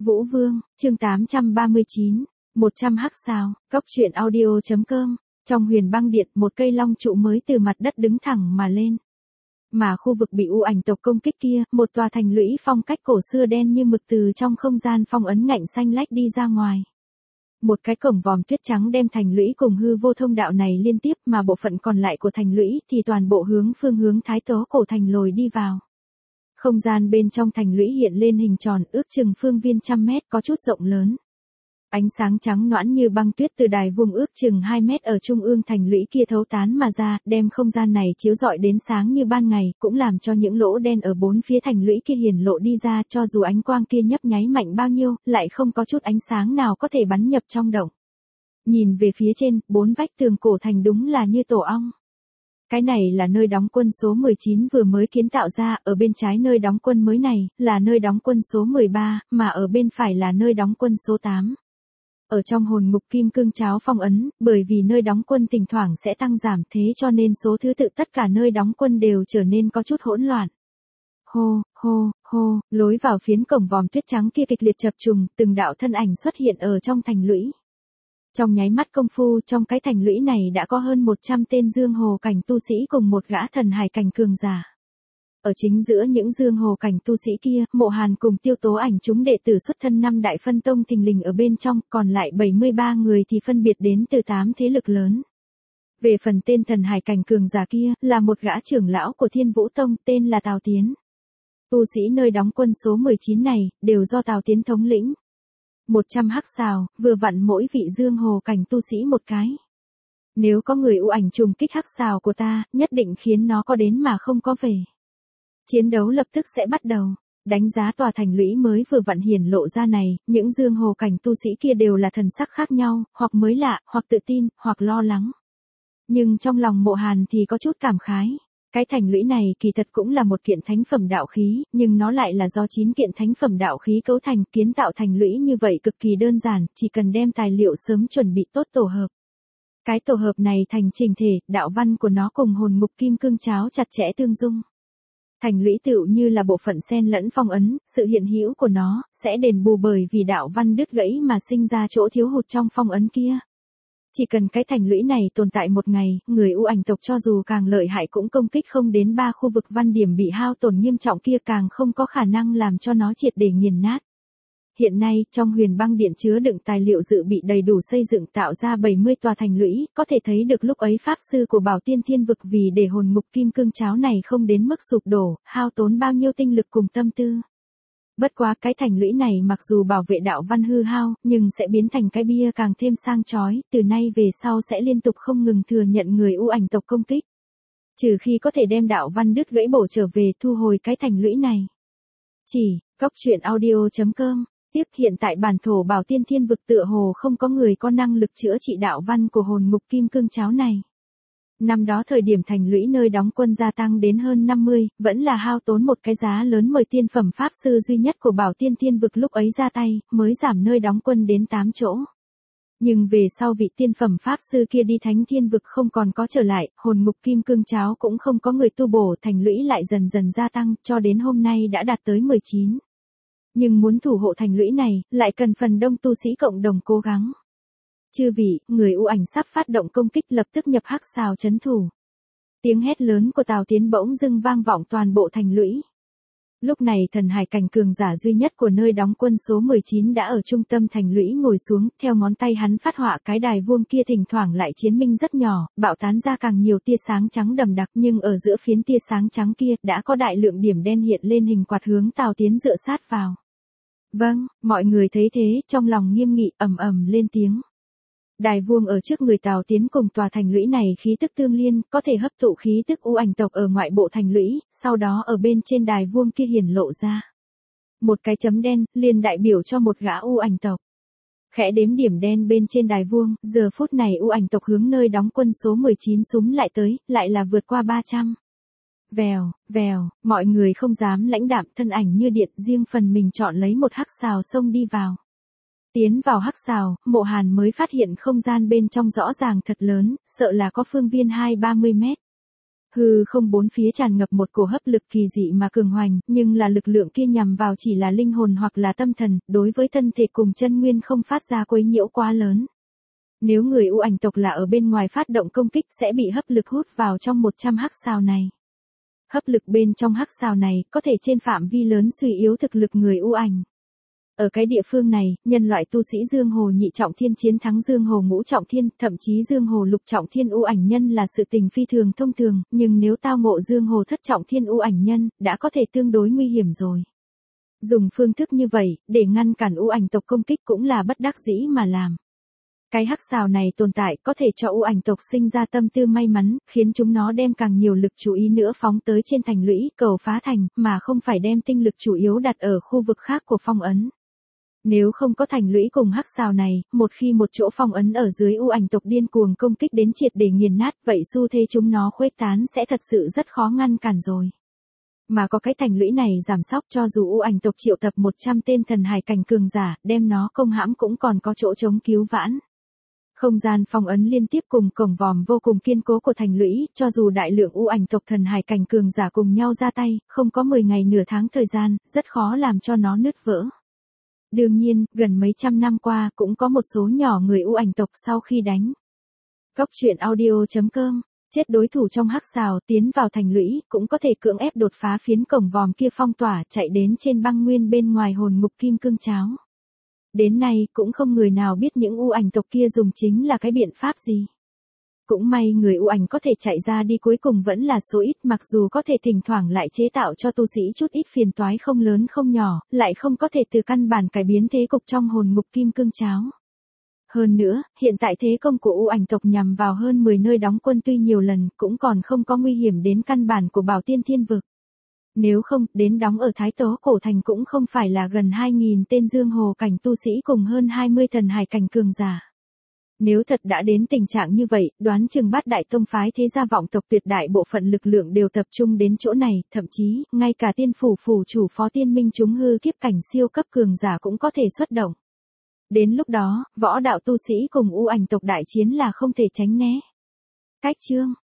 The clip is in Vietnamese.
Vũ Vương, chương 839, 100 hắc sao, Cốc truyện audio.com, trong huyền băng điện một cây long trụ mới từ mặt đất đứng thẳng mà lên. Mà khu vực bị u ảnh tộc công kích kia, một tòa thành lũy phong cách cổ xưa đen như mực từ trong không gian phong ấn ngạnh xanh lách đi ra ngoài. Một cái cổng vòm tuyết trắng đem thành lũy cùng hư vô thông đạo này liên tiếp mà bộ phận còn lại của thành lũy thì toàn bộ phương hướng Thái Tố cổ thành lồi đi vào. Không gian bên trong thành lũy hiện lên hình tròn ước chừng phương viên 100 mét có chút rộng lớn. Ánh sáng trắng nõn như băng tuyết từ đài vuông ước chừng 2 mét ở trung ương thành lũy kia thấu tán mà ra, đem không gian này chiếu rọi đến sáng như ban ngày, cũng làm cho những lỗ đen ở bốn phía thành lũy kia hiển lộ đi ra, cho dù ánh quang kia nhấp nháy mạnh bao nhiêu, lại không có chút ánh sáng nào có thể bắn nhập trong động. Nhìn về phía trên, bốn vách tường cổ thành đúng là như tổ ong. Cái này là nơi đóng quân số 19 vừa mới kiến tạo ra, ở bên trái nơi đóng quân mới này, là nơi đóng quân số 13, mà ở bên phải là nơi đóng quân số 8. Ở trong hồn ngục kim cương cháo phong ấn, bởi vì nơi đóng quân thỉnh thoảng sẽ tăng giảm thế cho nên số thứ tự tất cả nơi đóng quân đều trở nên có chút hỗn loạn. Hô, hô, hô, lối vào phiến cổng vòm tuyết trắng kia kịch liệt chập trùng, từng đạo thân ảnh xuất hiện ở trong thành lũy. Trong nháy mắt công phu trong cái thành lũy này đã có hơn 100 tên dương hồ cảnh tu sĩ cùng một gã thần hải cảnh cường giả. Ở chính giữa những dương hồ cảnh tu sĩ kia, Mộ Hàn cùng Tiêu Tố Ảnh chúng đệ tử xuất thân 5 đại phân tông thình lình ở bên trong, còn lại 73 người thì phân biệt đến từ 8 thế lực lớn. Về phần tên thần hải cảnh cường giả kia, là một gã trưởng lão của Thiên Vũ Tông, tên là Tào Tiến. Tu sĩ nơi đóng quân số 19 này, đều do Tào Tiến thống lĩnh. 100 hắc xào, vừa vặn mỗi vị dương hồ cảnh tu sĩ một cái. Nếu có người u ảnh trùng kích hắc xào của ta, nhất định khiến nó có đến mà không có về. Chiến đấu lập tức sẽ bắt đầu. Đánh giá tòa thành lũy mới vừa vặn hiển lộ ra này, những dương hồ cảnh tu sĩ kia đều là thần sắc khác nhau, hoặc mới lạ, hoặc tự tin, hoặc lo lắng. Nhưng trong lòng Mộ Hàn thì có chút cảm khái. Cái thành lũy này kỳ thật cũng là một kiện thánh phẩm đạo khí, nhưng nó lại là do 9 kiện thánh phẩm đạo khí cấu thành, kiến tạo thành lũy như vậy cực kỳ đơn giản, chỉ cần đem tài liệu sớm chuẩn bị tốt tổ hợp. Cái tổ hợp này thành chỉnh thể, đạo văn của nó cùng hồn ngục kim cương cháo chặt chẽ tương dung. Thành lũy tựu như là bộ phận xen lẫn phong ấn, sự hiện hữu của nó sẽ đền bù bởi vì đạo văn đứt gãy mà sinh ra chỗ thiếu hụt trong phong ấn kia. Chỉ cần cái thành lũy này tồn tại một ngày, người u ảnh tộc cho dù càng lợi hại cũng công kích không đến 3 khu vực văn điểm bị hao tổn nghiêm trọng kia, càng không có khả năng làm cho nó triệt để nghiền nát. Hiện nay, trong huyền băng điện chứa đựng tài liệu dự bị đầy đủ xây dựng tạo ra 70 tòa thành lũy, có thể thấy được lúc ấy pháp sư của Bảo Tiên Thiên Vực vì để hồn ngục kim cương cháo này không đến mức sụp đổ, hao tốn bao nhiêu tinh lực cùng tâm tư. Bất quá cái thành lũy này mặc dù bảo vệ đạo văn hư hao, nhưng sẽ biến thành cái bia càng thêm sang chói, từ nay về sau sẽ liên tục không ngừng thừa nhận người u ảnh tộc công kích. Trừ khi có thể đem đạo văn đứt gãy bổ trở về thu hồi cái thành lũy này. Chỉ, Cốc truyện audio.com. Tiếc hiện tại bản thổ Bảo Tiên Thiên Vực tựa hồ không có người có năng lực chữa trị đạo văn của hồn ngục kim cương cháo này. Năm đó thời điểm thành lũy nơi đóng quân gia tăng đến hơn 50, vẫn là hao tốn một cái giá lớn mời tiên phẩm pháp sư duy nhất của Bảo Tiên Thiên Vực lúc ấy ra tay, mới giảm nơi đóng quân đến 8 chỗ. Nhưng về sau vị tiên phẩm pháp sư kia đi Thánh Thiên Vực không còn có trở lại, hồn ngục kim cương cháo cũng không có người tu bổ, thành lũy lại dần dần gia tăng, cho đến hôm nay đã đạt tới 19. Nhưng muốn thủ hộ thành lũy này, lại cần phần đông tu sĩ cộng đồng cố gắng. Chư vị, người u ảnh sắp phát động công kích lập tức nhập hắc xào trấn thủ. Tiếng hét lớn của Tào Tiến bỗng dưng vang vọng toàn bộ thành lũy. Lúc này thần hải cảnh cường giả duy nhất của nơi đóng quân số 19 đã ở trung tâm thành lũy ngồi xuống, theo ngón tay hắn phát họa cái đài vuông kia thỉnh thoảng lại chiến minh rất nhỏ, bạo tán ra càng nhiều tia sáng trắng đậm đặc, nhưng ở giữa phiến tia sáng trắng kia đã có đại lượng điểm đen hiện lên hình quạt hướng Tào Tiến dựa sát vào. Vâng, mọi người thấy thế, trong lòng nghiêm nghị ầm ầm lên tiếng. Đài vuông ở trước người Tào Tiến cùng tòa thành lũy này khí tức tương liên, có thể hấp thụ khí tức u ảnh tộc ở ngoại bộ thành lũy, sau đó ở bên trên đài vuông kia hiển lộ ra. Một cái chấm đen, liền đại biểu cho một gã u ảnh tộc. Khẽ đếm điểm đen bên trên đài vuông, giờ phút này u ảnh tộc hướng nơi đóng quân số 19 súm lại tới, lại là vượt qua 300. Vèo, vèo, mọi người không dám lãnh đạm, thân ảnh như điện, riêng phần mình chọn lấy một hắc xào xông đi vào. Tiến vào hắc xào, Mộ Hàn mới phát hiện không gian bên trong rõ ràng thật lớn, sợ là có phương viên 20-30 mét. Hư không bốn phía tràn ngập một cổ hấp lực kỳ dị mà cường hoành, nhưng là lực lượng kia nhằm vào chỉ là linh hồn hoặc là tâm thần, đối với thân thể cùng chân nguyên không phát ra quấy nhiễu quá lớn. Nếu người u ảnh tộc là ở bên ngoài phát động công kích sẽ bị hấp lực hút vào trong 100 hắc xào này. Hấp lực bên trong hắc xào này có thể trên phạm vi lớn suy yếu thực lực người u ảnh. Ở cái địa phương này, nhân loại tu sĩ Dương Hồ nhị trọng thiên chiến thắng Dương Hồ ngũ trọng thiên, thậm chí Dương Hồ lục trọng thiên u ảnh nhân là sự tình phi thường thông thường, nhưng nếu tao ngộ Dương Hồ thất trọng thiên u ảnh nhân, đã có thể tương đối nguy hiểm rồi. Dùng phương thức như vậy, để ngăn cản u ảnh tộc công kích cũng là bất đắc dĩ mà làm. Cái hắc xào này tồn tại có thể cho u ảnh tộc sinh ra tâm tư may mắn, khiến chúng nó đem càng nhiều lực chú ý nữa phóng tới trên thành lũy, cầu phá thành, mà không phải đem tinh lực chủ yếu đặt ở khu vực khác của phong ấn. Nếu không có thành lũy cùng hắc xào này, một khi một chỗ phong ấn ở dưới u ảnh tộc điên cuồng công kích đến triệt để nghiền nát, vậy xu thế chúng nó khuếch tán sẽ thật sự rất khó ngăn cản rồi. Mà có cái thành lũy này giảm sóc cho dù u ảnh tộc triệu tập 100 tên thần hải cảnh cường giả, đem nó công hãm cũng còn có chỗ chống cứu vãn. Không gian phong ấn liên tiếp cùng cổng vòm vô cùng kiên cố của thành lũy, cho dù đại lượng u ảnh tộc thần hải cảnh cường giả cùng nhau ra tay, không có 10 ngày nửa tháng thời gian, rất khó làm cho nó nứt vỡ. Đương nhiên, gần mấy trăm năm qua cũng có một số nhỏ người u ảnh tộc sau khi đánh Cóc truyện audio.com, chết đối thủ trong hắc xào tiến vào thành lũy, cũng có thể cưỡng ép đột phá phiến cổng vòm kia phong tỏa chạy đến trên băng nguyên bên ngoài hồn ngục kim cương cháo. Đến nay cũng không người nào biết những u ảnh tộc kia dùng chính là cái biện pháp gì. Cũng may người u ảnh có thể chạy ra đi cuối cùng vẫn là số ít, mặc dù có thể thỉnh thoảng lại chế tạo cho tu sĩ chút ít phiền toái không lớn không nhỏ, lại không có thể từ căn bản cải biến thế cục trong hồn ngục kim cương cháo. Hơn nữa, hiện tại thế công của u ảnh tộc nhằm vào hơn 10 nơi đóng quân tuy nhiều lần cũng còn không có nguy hiểm đến căn bản của Bảo Tiên Thiên Vực. Nếu không, đến đóng ở Thái Tố Cổ Thành cũng không phải là gần 2.000 tên Dương Hồ cảnh tu sĩ cùng hơn 20 thần hải cảnh cường giả. Nếu thật đã đến tình trạng như vậy, đoán chừng Bát Đại Tông phái thế gia vọng tộc tuyệt đại bộ phận lực lượng đều tập trung đến chỗ này, thậm chí, ngay cả tiên phủ phủ chủ Phó Tiên Minh chúng hư kiếp cảnh siêu cấp cường giả cũng có thể xuất động. Đến lúc đó, võ đạo tu sĩ cùng u ảnh tộc đại chiến là không thể tránh né. Cách chương